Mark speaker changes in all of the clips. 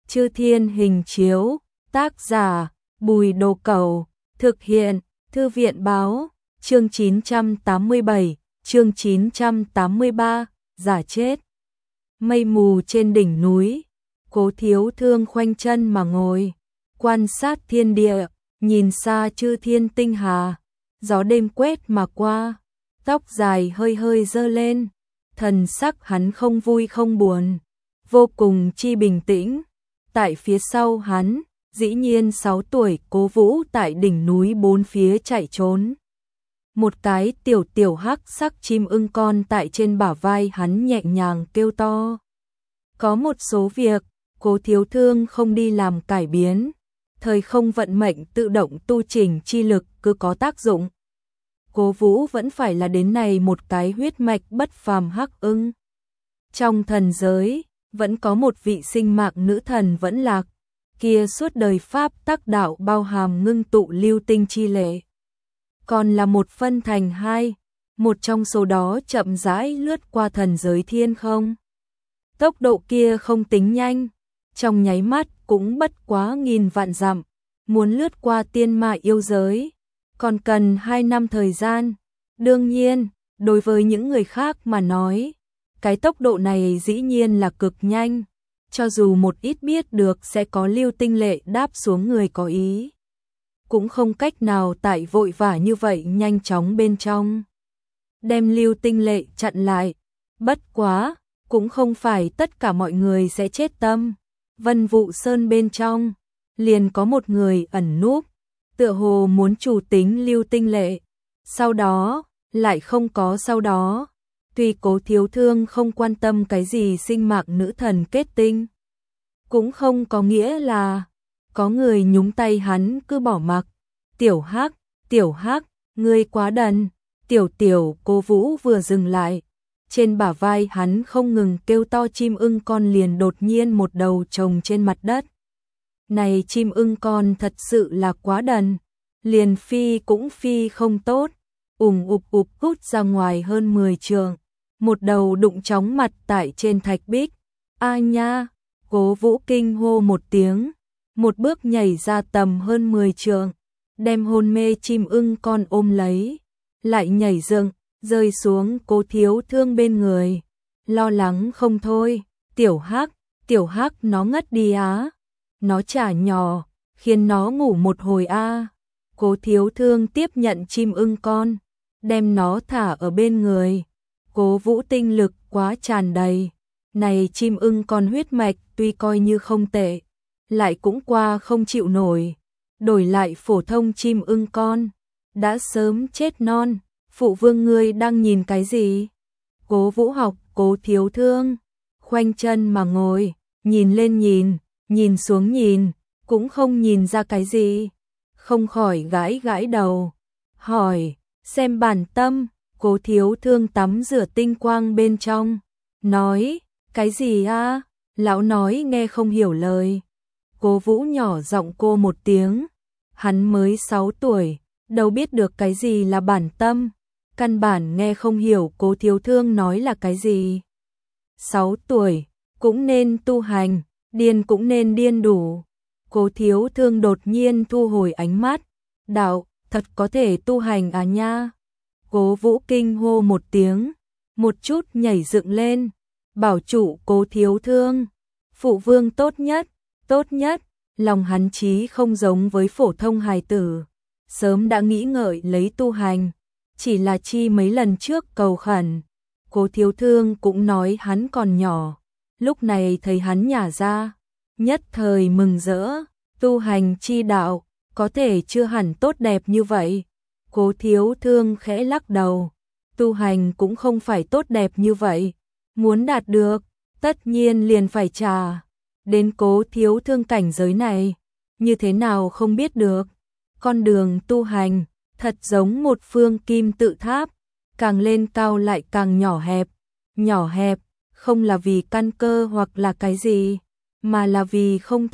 Speaker 1: Chư Thiên Hình Chiếu, tác giả Bùi Đồ Cẩu, thực hiện Thư viện Báo, chương 987, chương 983, giả chết. Mây mù trên đỉnh núi, Cố Thiếu Thương khoanh chân mà ngồi, quan sát thiên địa, nhìn xa chư thiên tinh hà, gió đêm quét mà qua, tóc dài hơi hơi dơ lên, thần sắc hắn không vui không buồn, vô cùng chi bình tĩnh. Tại phía sau hắn, dĩ nhiên 6 tuổi Cố Vũ tại đỉnh núi bốn phía chạy trốn. Một cái tiểu hắc sắc chim ưng con tại trên bả vai hắn nhẹ nhàng kêu to. Có một số việc, Cố Thiếu Thương không đi làm cải biến, thời không vận mệnh tự động tu chỉnh chi lực cứ có tác dụng. Cố Vũ vẫn phải là đến này một cái huyết mạch bất phàm hắc ưng. Trong thần giới, vẫn có một vị sinh mạng nữ thần vẫn lạc, kia suốt đời pháp tác đạo bao hàm ngưng tụ lưu tinh chi lệ. Còn là một phân thành hai, một trong số đó chậm rãi lướt qua thần giới thiên không. Tốc độ kia không tính nhanh, trong nháy mắt cũng bất quá 1000 vạn dặm, muốn lướt qua tiên ma yêu giới, còn cần 2 năm thời gian. Đương nhiên, đối với những người khác mà nói, cái tốc độ này dĩ nhiên là cực nhanh, cho dù một ít biết được sẽ có lưu tinh lệ đáp xuống người có ý, cũng không cách nào tại vội vã như vậy nhanh chóng bên trong đem lưu tinh lệ chặn lại. Bất quá, cũng không phải tất cả mọi người sẽ chết tâm. Vân Vụ Sơn bên trong, liền có một người ẩn núp, tựa hồ muốn chủ tính lưu tinh lệ, sau đó, lại không có sau đó. Tuy Cố Thiếu Thương không quan tâm cái gì sinh mạng nữ thần kết tinh, cũng không có nghĩa là có người nhúng tay hắn cứ bỏ mặc. Tiểu Hắc, ngươi quá đần. Cố Vũ vừa dừng lại, trên bả vai hắn không ngừng kêu to chim ưng con liền đột nhiên một đầu trồng trên mặt đất. Này chim ưng con thật sự là quá đần, liền phi cũng phi không tốt, ụp hút ra ngoài hơn 10 trượng, một đầu đụng chóng mặt tại trên thạch bích. A nha, Cố Vũ kinh hô một tiếng, một bước nhảy ra tầm hơn 10 trượng, đem hôn mê chim ưng con ôm lấy, lại nhảy dựng, rơi xuống Cố Thiếu Thương bên người, lo lắng không thôi. Tiểu Hắc nó ngất đi á, nó chả nhỏ, khiến nó ngủ một hồi a. Cố Thiếu Thương tiếp nhận chim ưng con, đem nó thả ở bên người. Cố Vũ tinh lực quá tràn đầy, này chim ưng con huyết mạch tuy coi như không tệ, lại cũng qua không chịu nổi, đổi lại phổ thông chim ưng con, đã sớm chết non. Phụ vương ngươi đang nhìn cái gì? Cố Vũ học Cố Thiếu Thương, khoanh chân mà ngồi, nhìn lên nhìn xuống nhìn, cũng không nhìn ra cái gì, không khỏi gãi đầu, hỏi, xem bản tâm. Cố Thiếu Thương tắm rửa tinh quang bên trong, nói, cái gì a? Lão nói nghe không hiểu lời. Cố Vũ nhỏ giọng cô một tiếng, hắn mới 6 tuổi, đâu biết được cái gì là bản tâm, căn bản nghe không hiểu Cố Thiếu Thương nói là cái gì. 6 tuổi, cũng nên tu hành, điên cũng nên điên đủ. Cố Thiếu Thương đột nhiên thu hồi ánh mắt, đạo, thật có thể tu hành à nha. Cố Vũ kinh hô một tiếng, một chút nhảy dựng lên, bảo trụ Cố Thiếu Thương. Phụ vương tốt nhất, lòng hắn chí không giống với phổ thông hài tử, sớm đã nghĩ ngợi lấy tu hành, chỉ là chi mấy lần trước cầu khẩn. Cố Thiếu Thương cũng nói hắn còn nhỏ, lúc này thấy hắn nhả ra, nhất thời mừng rỡ, tu hành chi đạo, có thể chưa hẳn tốt đẹp như vậy. Cố Thiếu Thương khẽ lắc đầu, tu hành cũng không phải tốt đẹp như vậy, muốn đạt được, tất nhiên liền phải trả. Đến Cố Thiếu Thương cảnh giới này, như thế nào không biết được, con đường tu hành, thật giống một phương kim tự tháp, càng lên cao lại càng nhỏ hẹp, không là vì căn cơ hoặc là cái gì, mà là vì không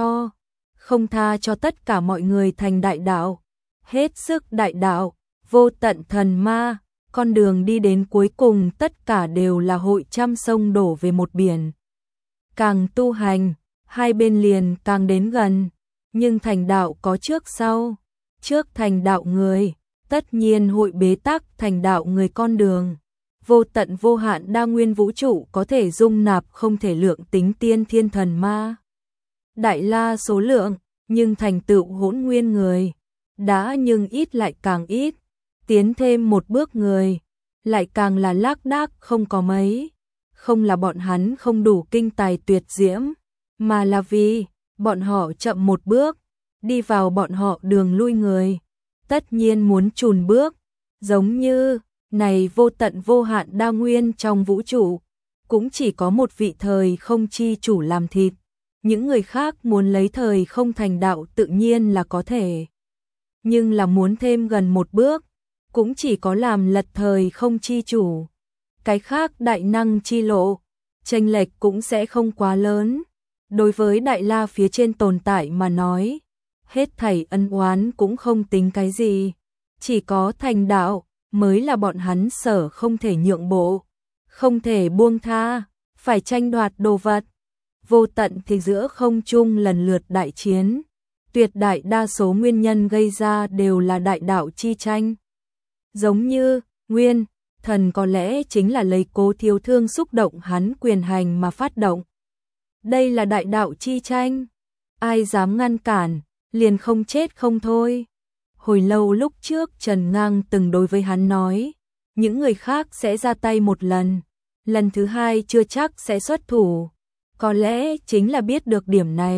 Speaker 1: tha cho tất cả mọi người thành đại đạo, hết sức đại đạo, vô tận thần ma, con đường đi đến cuối cùng tất cả đều là hội trăm sông đổ về một biển. Càng tu hành, hai bên liền càng đến gần, nhưng thành đạo có trước sau, trước thành đạo người, tất nhiên hội bế tắc thành đạo người con đường. Vô tận vô hạn đa nguyên vũ trụ có thể dung nạp không thể lượng tính tiên thiên thần ma. Đại la số lượng, nhưng thành tựu hỗn nguyên người, đã nhưng ít lại càng ít, tiến thêm một bước người, lại càng là lác đác không có mấy. Không là bọn hắn không đủ kinh tài tuyệt diễm, mà là vì bọn họ chậm một bước, đi vào bọn họ đường lui người, tất nhiên muốn chùn bước, giống như này vô tận vô hạn đa nguyên trong vũ trụ, cũng chỉ có một vị thời không chi chủ làm thịt, những người khác muốn lấy thời không thành đạo tự nhiên là có thể, nhưng là muốn thêm gần một bước, cũng chỉ có làm lật thời không chi chủ. Cái khác đại năng chi lộ, chênh lệch cũng sẽ không quá lớn. Đối với đại la phía trên tồn tại mà nói, hết thảy ân oán cũng không tính cái gì, chỉ có thành đạo mới là bọn hắn sở không thể nhượng bộ, không thể buông tha, phải tranh đoạt đồ vật. Vô tận thì giữa không trung lần lượt đại chiến, tuyệt đại đa số nguyên nhân gây ra đều là đại đạo chi tranh. Giống như Nguyên Thần có lẽ chính là lấy Cố Thiếu Thương xúc động hắn quyền hành mà phát động. Đây là đại đạo chi tranh, ai dám ngăn cản, liền không chết không thôi. Hồi lâu lúc trước Trần Ngang từng đối với hắn nói, những người khác sẽ ra tay một lần, lần thứ hai chưa chắc sẽ xuất thủ. Có lẽ chính là biết được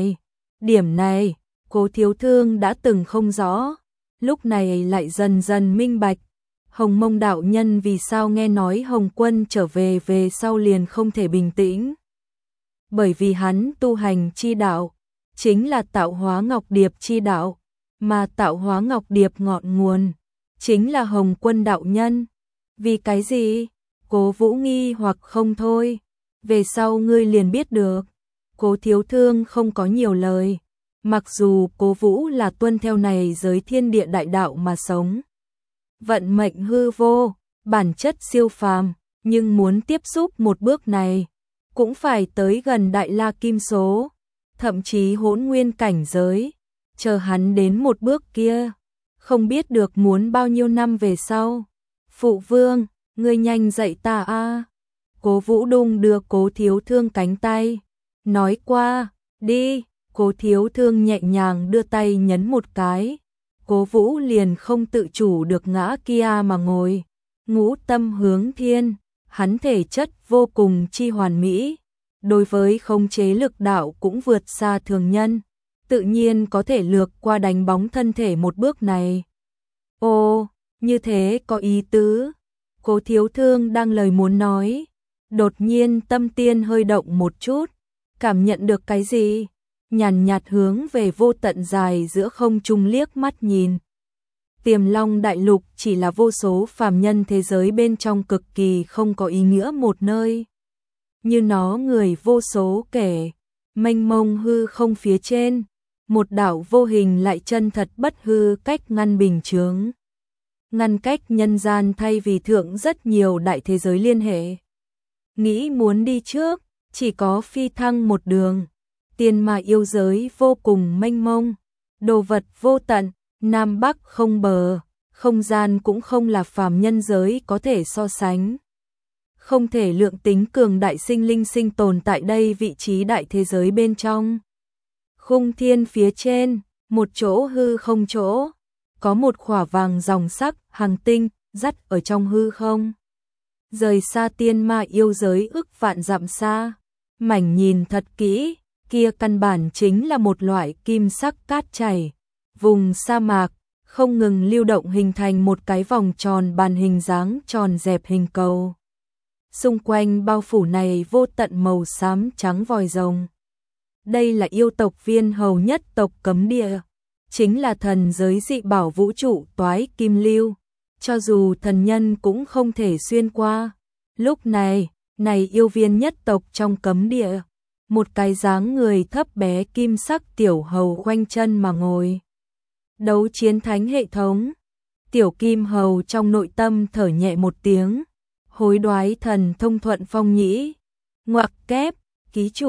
Speaker 1: điểm này, Cố Thiếu Thương đã từng không rõ, lúc này lại dần dần minh bạch. Hồng Mông đạo nhân vì sao nghe nói Hồng Quân trở về sau liền không thể bình tĩnh. Bởi vì hắn tu hành chi đạo, chính là tạo hóa ngọc điệp chi đạo, mà tạo hóa ngọc điệp ngọn nguồn, chính là Hồng Quân đạo nhân. Vì cái gì? Cố Vũ nghi hoặc không thôi, về sau ngươi liền biết được. Cố Thiếu Thương không có nhiều lời, mặc dù Cố Vũ là tuân theo này giới thiên địa đại đạo mà sống. Vận mệnh hư vô, bản chất siêu phàm, nhưng muốn tiếp xúc một bước này, cũng phải tới gần đại la kim số, thậm chí hỗn nguyên cảnh giới, chờ hắn đến một bước kia, không biết được muốn bao nhiêu năm về sau. Phụ vương, ngươi nhanh dạy ta a. Cố Vũ đung đưa Cố Thiếu Thương cánh tay, nói qua, đi. Cố Thiếu Thương nhẹ nhàng đưa tay nhấn một cái, Cố Vũ liền không tự chủ được ngã kia mà ngồi. Ngũ tâm hướng thiên, hắn thể chất vô cùng chi hoàn mỹ, đối với khống chế lực đạo cũng vượt xa thường nhân, tự nhiên có thể lược qua đánh bóng thân thể một bước này. Ô, như thế có ý tứ. Cố Thiếu Thương đang lời muốn nói, đột nhiên tâm tiên hơi động một chút, cảm nhận được cái gì? Nhàn nhạt hướng về vô tận dài giữa không trung liếc mắt nhìn. Tiềm Long đại lục chỉ là vô số phàm nhân thế giới bên trong cực kỳ không có ý nghĩa một nơi. Như nó người vô số kể, mênh mông hư không phía trên, một đảo vô hình lại chân thật bất hư cách ngăn bình chướng. Ngăn cách nhân gian thay vì thượng rất nhiều đại thế giới liên hệ. Nghĩ muốn đi trước, chỉ có phi thăng một đường. Tiền mà yêu giới vô cùng mênh mông, đồ vật vô tận, Nam Bắc không bờ, không gian cũng không là phàm nhân giới có thể so sánh. Không thể lượng tính cường đại sinh linh sinh tồn tại đây vị trí đại thế giới bên trong. Khung thiên phía trên, một chỗ hư không chỗ, có một khỏa vàng dòng sắc hàng tinh dắt ở trong hư không. Rời xa tiên ma yêu giới ức vạn dặm xa, mảnh nhìn thật kỹ, kia căn bản chính là một loại kim sắc cát chảy. Vùng sa mạc, không ngừng lưu động hình thành một cái vòng tròn bàn hình dáng tròn dẹp hình cầu. Xung quanh bao phủ này vô tận màu xám trắng vòi rồng. Đây là yêu tộc Viên Hầu nhất tộc cấm địa, chính là thần giới dị bảo vũ trụ toái kim lưu, cho dù thần nhân cũng không thể xuyên qua. Lúc này, yêu viên nhất tộc trong cấm địa, một cái dáng người thấp bé kim sắc tiểu hầu khoanh chân mà ngồi. Đấu chiến thánh hệ thống, tiểu kim hầu trong nội tâm thở nhẹ một tiếng, hối đoái thần thông thuận phong nhĩ, ngoặc kép, ký chủ,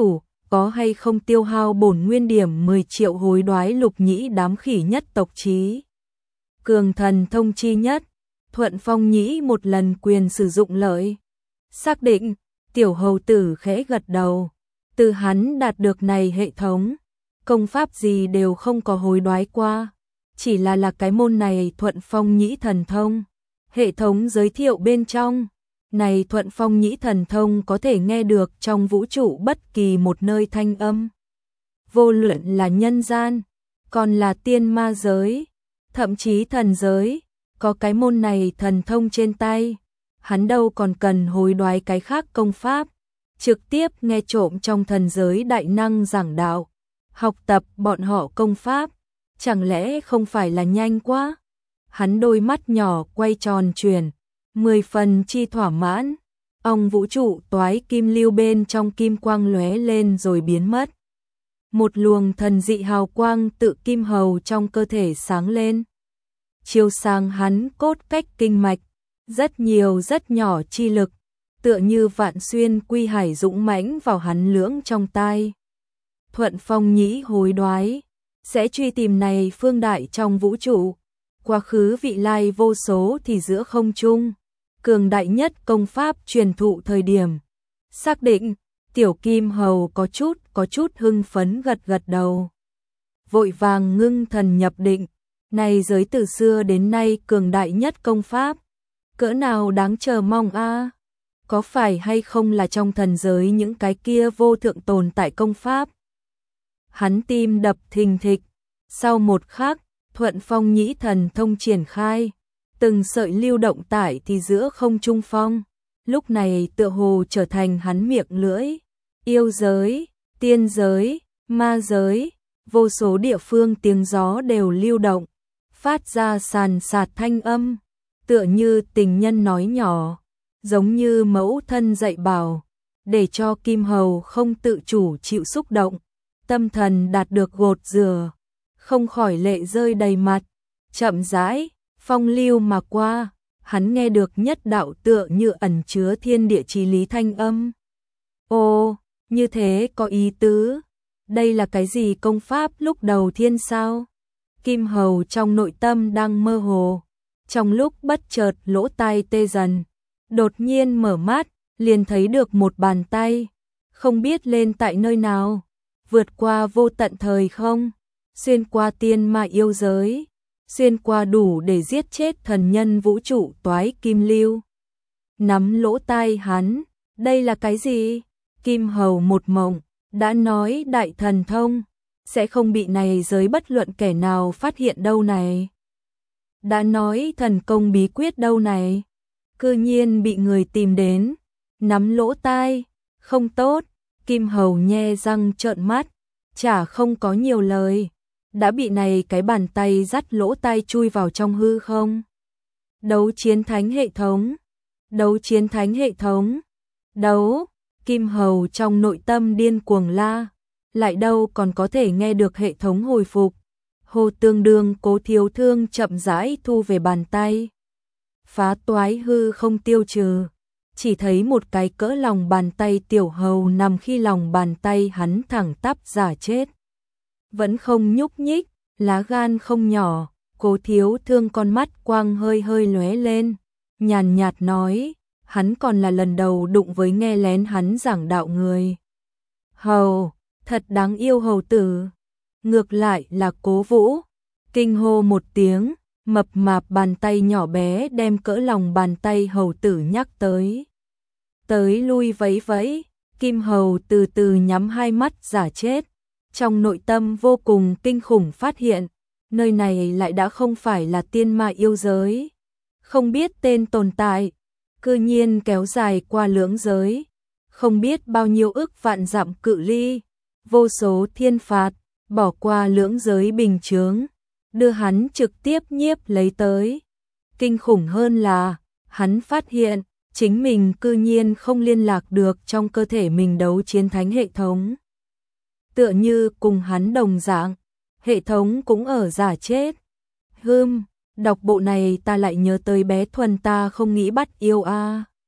Speaker 1: có hay không tiêu hao bổn nguyên điểm 10 triệu hối đoái lục nhĩ đám khỉ nhất tộc trí. Cường thần thông chi nhất, Thuận Phong nhĩ một lần quyền sử dụng lợi. Xác định, tiểu hầu tử khẽ gật đầu, từ hắn đạt được này hệ thống, công pháp gì đều không có hối đoái qua, chỉ là cái môn này Thuận Phong nhĩ thần thông. Hệ thống giới thiệu bên trong, này Thuận Phong nhĩ thần thông có thể nghe được trong vũ trụ bất kỳ một nơi thanh âm. Vô luận là nhân gian, còn là tiên ma giới, thậm chí thần giới, có cái môn này thần thông trên tay, hắn đâu còn cần hối đoái cái khác công pháp, trực tiếp nghe trộm trong thần giới đại năng giảng đạo, học tập bọn họ công pháp, chẳng lẽ không phải là nhanh quá? Hắn đôi mắt nhỏ quay tròn chuyển, 10 phần chi thỏa mãn, ong vũ trụ toái kim lưu bên trong kim quang lóe lên rồi biến mất. Một luồng thần dị hào quang tự kim hầu trong cơ thể sáng lên, chiếu sáng hắn cốt cách kinh mạch, rất nhiều rất nhỏ chi lực, tựa như vạn xuyên quy hải dũng mãnh vào hắn lưỡng trong tai. Thuận Phong nhĩ hối đoái, sẽ truy tìm này phương đại trong vũ trụ, quá khứ vị lai vô số thì giữa không trung, cường đại nhất công pháp truyền thụ thời điểm. Xác định, tiểu kim hầu có chút hưng phấn gật gật đầu. Vội vàng ngưng thần nhập định, này giới từ xưa đến nay cường đại nhất công pháp, cỡ nào đáng chờ mong a. Có phải hay không là trong thần giới những cái kia vô thượng tồn tại công pháp? Hắn tim đập thình thịch, sau một khắc, Thuận Phong nhĩ thần thông triển khai, từng sợi lưu động tải thì giữa không trung phong, lúc này tựa hồ trở thành hắn miệng lưỡi. Yêu giới, tiên giới, ma giới, vô số địa phương tiếng gió đều lưu động, phát ra sàn sạt thanh âm, tựa như tình nhân nói nhỏ, giống như mẫu thân dạy bảo, để cho kim hầu không tự chủ chịu xúc động, tâm thần đạt được gột rửa, không khỏi lệ rơi đầy mặt, chậm rãi, phong lưu mà qua, hắn nghe được nhất đạo tựa như ẩn chứa thiên địa chí lý thanh âm. Ồ, như thế có ý tứ, đây là cái gì công pháp lúc đầu thiên sao? Kim hầu trong nội tâm đang mơ hồ, trong lúc bất chợt lỗ tai tê dần, đột nhiên mở mắt, liền thấy được một bàn tay, không biết lên tại nơi nào, vượt qua vô tận thời không, xuyên qua tiên ma yêu giới, xuyên qua đủ để giết chết thần nhân vũ trụ toái kim lưu. Nắm lỗ tai hắn, đây là cái gì? Kim hầu một mộng, đã nói đại thần thông, sẽ không bị này giới bất luận kẻ nào phát hiện đâu này. Đã nói thần công bí quyết đâu này, cư nhiên bị người tìm đến, nắm lỗ tai, không tốt, Kim hầu nhe răng trợn mắt, chả không có nhiều lời, đã bị này cái bàn tay dắt lỗ tai chui vào trong hư không. Đấu chiến thánh hệ thống, đấu chiến thánh hệ thống, đấu, Kim hầu trong nội tâm điên cuồng la, lại đâu còn có thể nghe được hệ thống hồi phục. Hồ Tương Đương Cố Thiếu Thương chậm rãi thu về bàn tay. Phá toái hư không tiêu trừ, chỉ thấy một cái cỡ lòng bàn tay tiểu hầu nằm khi lòng bàn tay hắn thẳng tắp giả chết. Vẫn không nhúc nhích, lá gan không nhỏ, Cố Thiếu Thương con mắt quang hơi hơi lóe lên, nhàn nhạt nói, hắn còn là lần đầu đụng với nghe lén hắn giảng đạo người. Hầu, thật đáng yêu hầu tử. Ngược lại là Cố Vũ, kinh hô một tiếng, mập mạp bàn tay nhỏ bé đem cỡ lòng bàn tay hầu tử nhắc tới. Tới lui vẫy vẫy, Kim hầu từ từ nhắm hai mắt giả chết, trong nội tâm vô cùng kinh khủng phát hiện, nơi này lại đã không phải là tiên ma yêu giới, không biết tên tồn tại, cư nhiên kéo dài qua lưỡng giới, không biết bao nhiêu ức vạn dặm cự ly, vô số thiên phạt, bỏ qua lưỡng giới bình chướng, đưa hắn trực tiếp nhiếp lấy tới. Kinh khủng hơn là, hắn phát hiện, chính mình cư nhiên không liên lạc được trong cơ thể mình đấu chiến thánh hệ thống. Tựa như cùng hắn đồng dạng, hệ thống cũng ở giả chết. Đọc bộ này ta lại nhớ tới bé Thuần ta không nghĩ bắt yêu a.